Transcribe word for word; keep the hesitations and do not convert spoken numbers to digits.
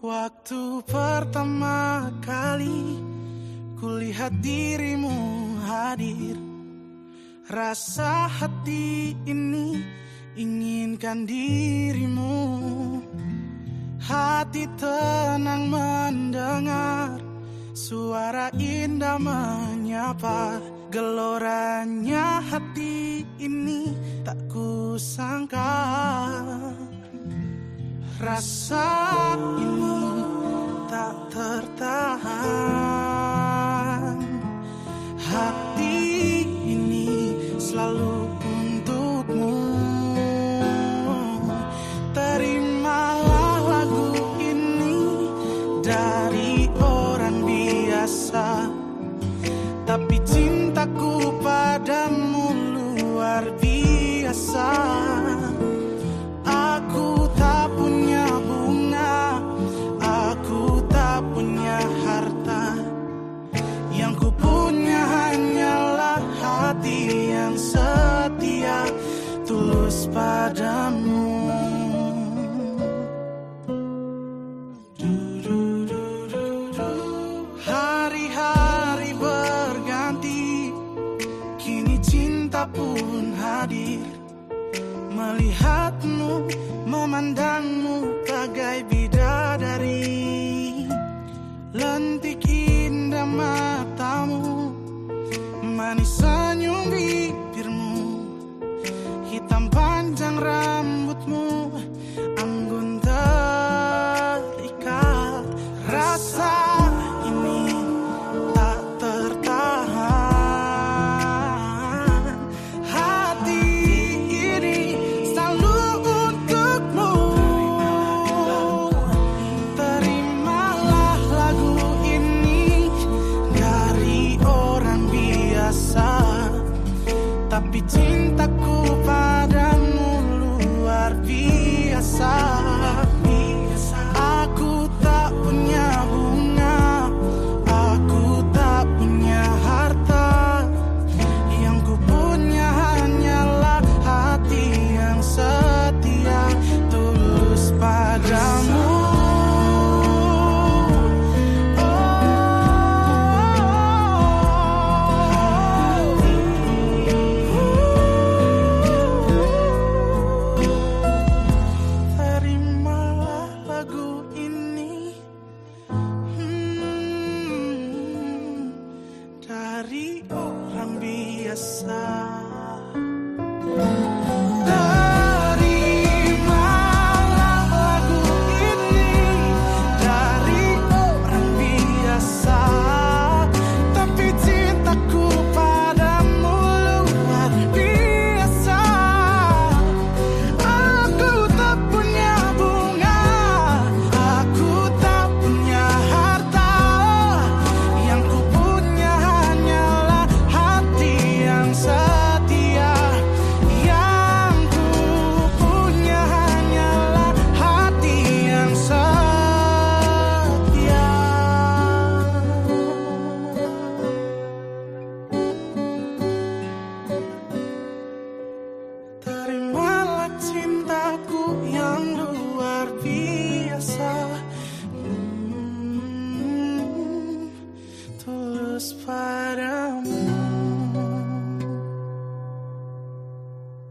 Waktu pertama kali kulihat dirimu hadir, rasa hati ini inginkan dirimu. Hati tenang mendengar suara indah menyapa. Geloranya hati ini tak kusangka. Rasa ini tak tertahan. Hati ini selalu untukmu. Terimalah lagu ini dari orang biasa, tapi cintaku padamu luar biasa. Aku tak punya bunga, aku tak punya harta. Yang ku punya hanyalah hati yang setia, tulus padamu. Hari-hari berganti, kini cinta pun hadir. Melihatmu, memandangmu bagai bidadari. Lentik indah matamu, manis senyum bibirmu, hitam panjang rambutmu, anggun terikat. Rasa ini tak tertahan. Hati ini selalu untukmu. Terimalah lagu ini dari orang biasa, tapi cintaku padamu luar biasa. Aku tak punya bunga, aku tak punya harta. Yang ku punya hanyalah hati yang setia, tulus padamu. Terimalah lagu ini hmm, dari orang biasa. Terimalah lagu ini dari orang biasa, tapi cintaku padamu luar biasa. Aku tak punya bunga, aku tak punya harta. Yang ku punya hanyalah hati yang setia. Yang ku punya hanyalah hati yang setia. Terimalah cintaku yang luar biasa, hmm, tulus padamu.